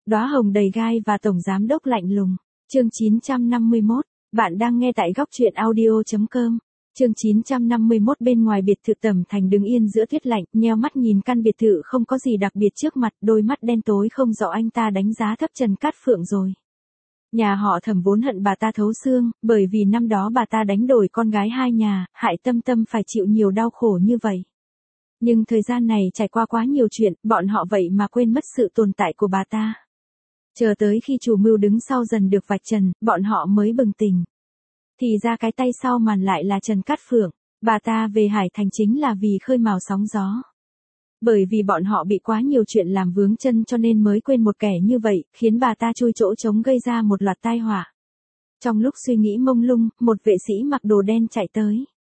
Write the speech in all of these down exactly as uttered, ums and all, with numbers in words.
Đóa hồng đầy gai và tổng giám đốc lạnh lùng. Chương chín trăm năm mươi mốt, bạn đang nghe tại góc truyện audio chấm com. Chương chín trăm năm mươi mốt bên ngoài biệt thự Thẩm Thành đứng yên giữa tuyết lạnh, nheo mắt nhìn căn biệt thự không có gì đặc biệt trước mặt, đôi mắt đen tối không rõ anh ta đánh giá thấp Trần Cát Phượng rồi. Nhà họ Thẩm vốn hận bà ta thấu xương, bởi vì năm đó bà ta đánh đổi con gái hai nhà, hại Tâm Tâm phải chịu nhiều đau khổ như vậy. Nhưng thời gian này trải qua quá nhiều chuyện, bọn họ vậy mà quên mất sự tồn tại của bà ta. Chờ tới khi chủ mưu đứng sau dần được vạch trần, bọn họ mới bừng tỉnh. Thì ra cái tay sau màn lại là Trần Cát Phượng, bà ta về Hải Thành chính là vì khơi mào sóng gió. Bởi vì bọn họ bị quá nhiều chuyện làm vướng chân cho nên mới quên một kẻ như vậy, khiến bà ta chui chỗ trống gây ra một loạt tai họa. Trong lúc suy nghĩ mông lung, một vệ sĩ mặc đồ đen chạy tới.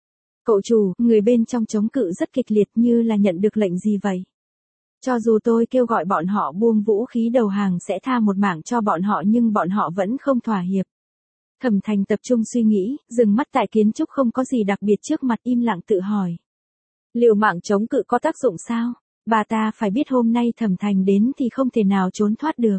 Cậu chủ, người bên trong chống cự rất kịch liệt như là nhận được lệnh gì vậy? Cho dù tôi kêu gọi bọn họ buông vũ khí đầu hàng sẽ tha một mảng cho bọn họ nhưng bọn họ vẫn không thỏa hiệp. Thẩm Thành tập trung suy nghĩ, dừng mắt tại kiến trúc không có gì đặc biệt trước mặt im lặng tự hỏi. Liều mạng chống cự có tác dụng sao? Bà ta phải biết hôm nay Thẩm Thành đến thì không thể nào trốn thoát được.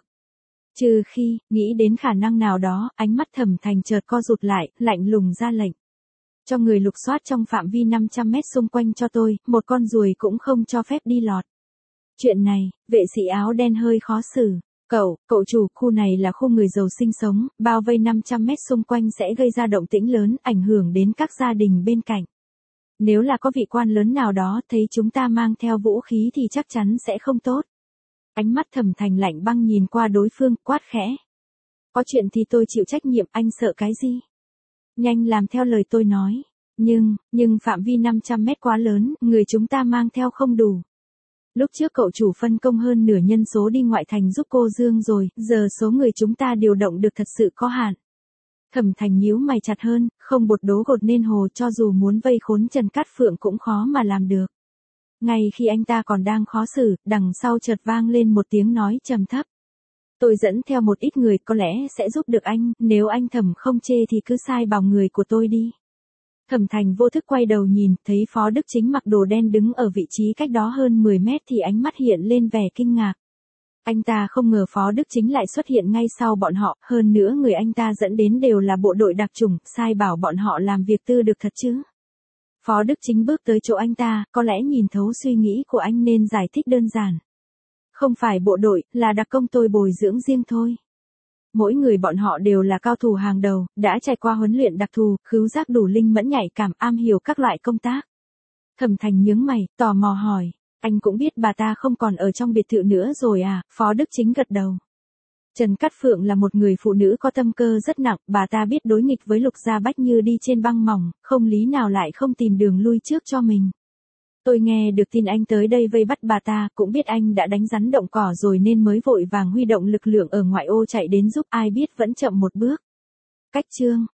Trừ khi, nghĩ đến khả năng nào đó, ánh mắt Thẩm Thành chợt co rụt lại, lạnh lùng ra lệnh. Cho người lục soát trong phạm vi năm trăm mét xung quanh cho tôi, một con ruồi cũng không cho phép đi lọt. Chuyện này, vệ sĩ áo đen hơi khó xử. Cậu, cậu chủ, khu này là khu người giàu sinh sống, bao vây năm trăm mét xung quanh sẽ gây ra động tĩnh lớn, ảnh hưởng đến các gia đình bên cạnh. Nếu là có vị quan lớn nào đó thấy chúng ta mang theo vũ khí thì chắc chắn sẽ không tốt. Ánh mắt Thẩm Thành lạnh băng nhìn qua đối phương, quát khẽ. Có chuyện thì tôi chịu trách nhiệm, anh sợ cái gì? Nhanh làm theo lời tôi nói. Nhưng, nhưng phạm vi năm trăm mét quá lớn, người chúng ta mang theo không đủ. Lúc trước cậu chủ phân công hơn nửa nhân số đi ngoại thành giúp cô Dương rồi, giờ số người chúng ta điều động được thật sự có hạn. Thẩm Thành nhíu mày chặt hơn, không bột đố gột nên hồ cho dù muốn vây khốn Trần Cát Phượng cũng khó mà làm được. Ngay khi anh ta còn đang khó xử, đằng sau chợt vang lên một tiếng nói trầm thấp. Tôi dẫn theo một ít người có lẽ sẽ giúp được anh, nếu anh Thẩm không chê thì cứ sai bảo người của tôi đi. Thẩm Thành vô thức quay đầu nhìn, thấy Phó Đức Chính mặc đồ đen đứng ở vị trí cách đó hơn mười mét thì ánh mắt hiện lên vẻ kinh ngạc. Anh ta không ngờ Phó Đức Chính lại xuất hiện ngay sau bọn họ, hơn nữa người anh ta dẫn đến đều là bộ đội đặc chủng, sai bảo bọn họ làm việc tư được thật chứ. Phó Đức Chính bước tới chỗ anh ta, có lẽ nhìn thấu suy nghĩ của anh nên giải thích đơn giản. Không phải bộ đội, là đặc công tôi bồi dưỡng riêng thôi. Mỗi người bọn họ đều là cao thủ hàng đầu, đã trải qua huấn luyện đặc thù, khứu giác đủ linh mẫn nhạy cảm, am hiểu các loại công tác. Thẩm Thành nhướng mày, tò mò hỏi, anh cũng biết bà ta không còn ở trong biệt thự nữa rồi à? Phó Đức Chính gật đầu. Trần Cát Phượng là một người phụ nữ có tâm cơ rất nặng, bà ta biết đối nghịch với Lục Gia Bách như đi trên băng mỏng, không lý nào lại không tìm đường lui trước cho mình. Tôi nghe được tin anh tới đây vây bắt bà ta, cũng biết anh đã đánh rắn động cỏ rồi nên mới vội vàng huy động lực lượng ở ngoại ô chạy đến giúp, ai biết vẫn chậm một bước. Cách chương,